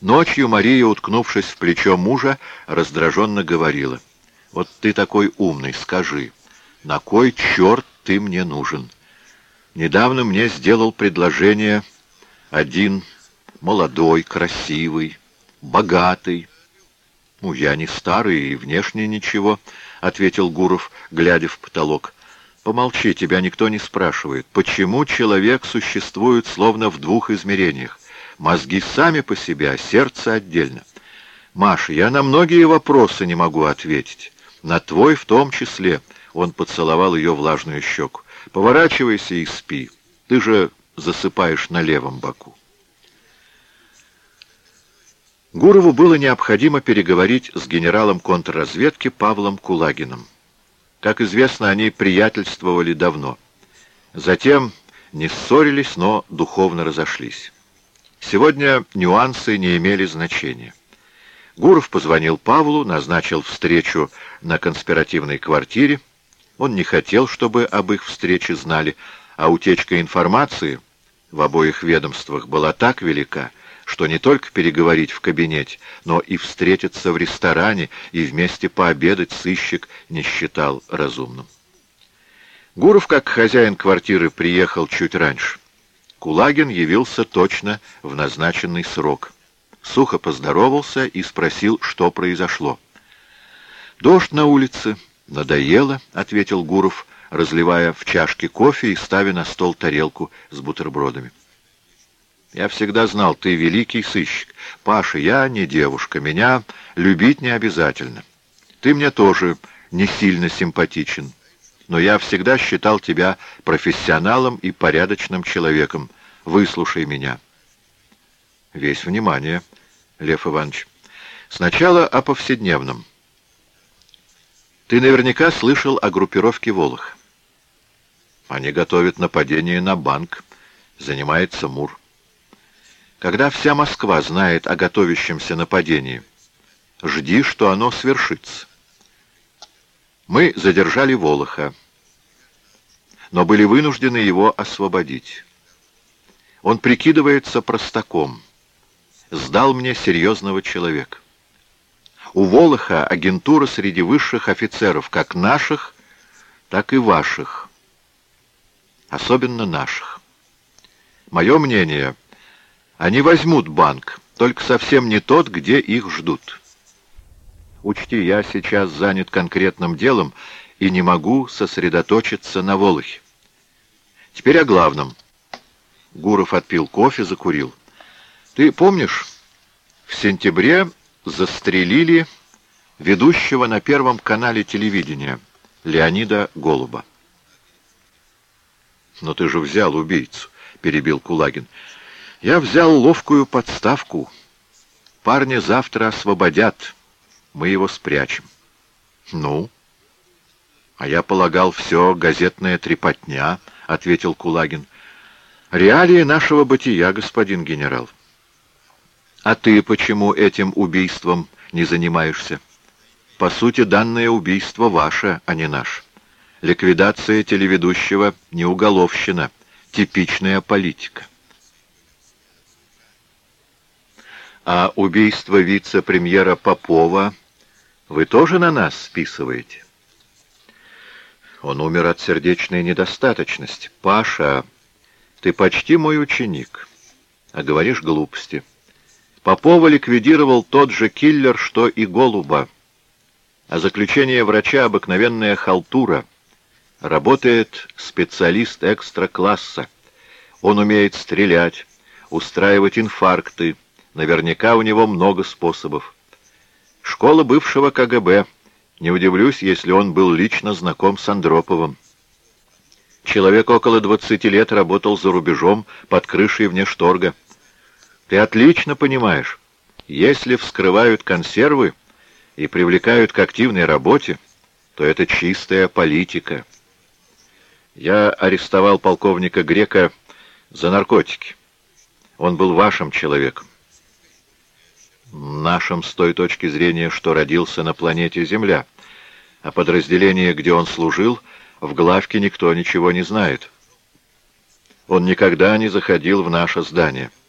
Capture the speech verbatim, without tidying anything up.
Ночью Мария, уткнувшись в плечо мужа, раздраженно говорила: «Вот ты такой умный, скажи, на кой черт ты мне нужен? Недавно мне сделал предложение один молодой, красивый, богатый». «Ну, я не старый и внешне ничего», — ответил Гуров, глядя в потолок. «Помолчи, тебя никто не спрашивает. Почему человек существует словно в двух измерениях? Мозги сами по себе, а сердце отдельно. Маша, я на многие вопросы не могу ответить. На твой в том числе». Он поцеловал ее влажную щеку. «Поворачивайся и спи. Ты же засыпаешь на левом боку». Гурову было необходимо переговорить с генералом контрразведки Павлом Кулагиным. Как известно, они приятельствовали давно. Затем не ссорились, но духовно разошлись. Сегодня нюансы не имели значения. Гуров позвонил Павлу, назначил встречу на конспиративной квартире. Он не хотел, чтобы об их встрече знали, а утечка информации в обоих ведомствах была так велика, что не только переговорить в кабинете, но и встретиться в ресторане и вместе пообедать сыщик не считал разумным. Гуров, как хозяин квартиры, приехал чуть раньше. Кулагин явился точно в назначенный срок. Сухо поздоровался и спросил, что произошло. «Дождь на улице. Надоело», — ответил Гуров, разливая в чашке кофе и ставя на стол тарелку с бутербродами. «Я всегда знал, ты великий сыщик. Паша, я не девушка, меня любить не обязательно. Ты мне тоже не сильно симпатичен, но я всегда считал тебя профессионалом и порядочным человеком. Выслушай меня». «Весь внимание, Лев Иванович. Сначала о повседневном. Ты наверняка слышал о группировке «Волох». Они готовят нападение на банк. Занимается МУР. Когда вся Москва знает о готовящемся нападении, жди, что оно свершится. Мы задержали Волоха, но были вынуждены его освободить. Он прикидывается простаком, сдал мне серьезного человека. У Волоха агентура среди высших офицеров, как наших, так и ваших, особенно наших. Мое мнение, они возьмут банк, только совсем не тот, где их ждут. Учти, я сейчас занят конкретным делом и не могу сосредоточиться на Волохе. Теперь о главном. Гуров отпил кофе, закурил. Ты помнишь, в сентябре застрелили ведущего на Первом канале телевидения Леонида Голуба? «Но ты же взял убийцу», — перебил Кулагин. «Я взял ловкую подставку. Парня завтра освободят. Мы его спрячем». «Ну?» «А я полагал, все газетная трепотня», — ответил Кулагин. «Реалии нашего бытия, господин генерал». «А ты почему этим убийством не занимаешься? По сути, данное убийство ваше, а не наше. Ликвидация телеведущего не уголовщина, типичная политика». «А убийство вице-премьера Попова вы тоже на нас списываете?» «Он умер от сердечной недостаточности. Паша, ты почти мой ученик, а говоришь глупости. Попова ликвидировал тот же киллер, что и Голуба. А заключение врача — обыкновенная халтура. Работает специалист экстра-класса. Он умеет стрелять, устраивать инфаркты. Наверняка у него много способов. Школа бывшего ка гэ бэ. Не удивлюсь, если он был лично знаком с Андроповым. Человек около двадцати лет работал за рубежом под крышей внешторга. Ты отлично понимаешь, если вскрывают консервы и привлекают к активной работе, то это чистая политика. Я арестовал полковника Грека за наркотики. Он был вашим человеком. Нашим с той точки зрения, что родился на планете Земля, а подразделение, где он служил, в главке никто ничего не знает. Он никогда не заходил в наше здание.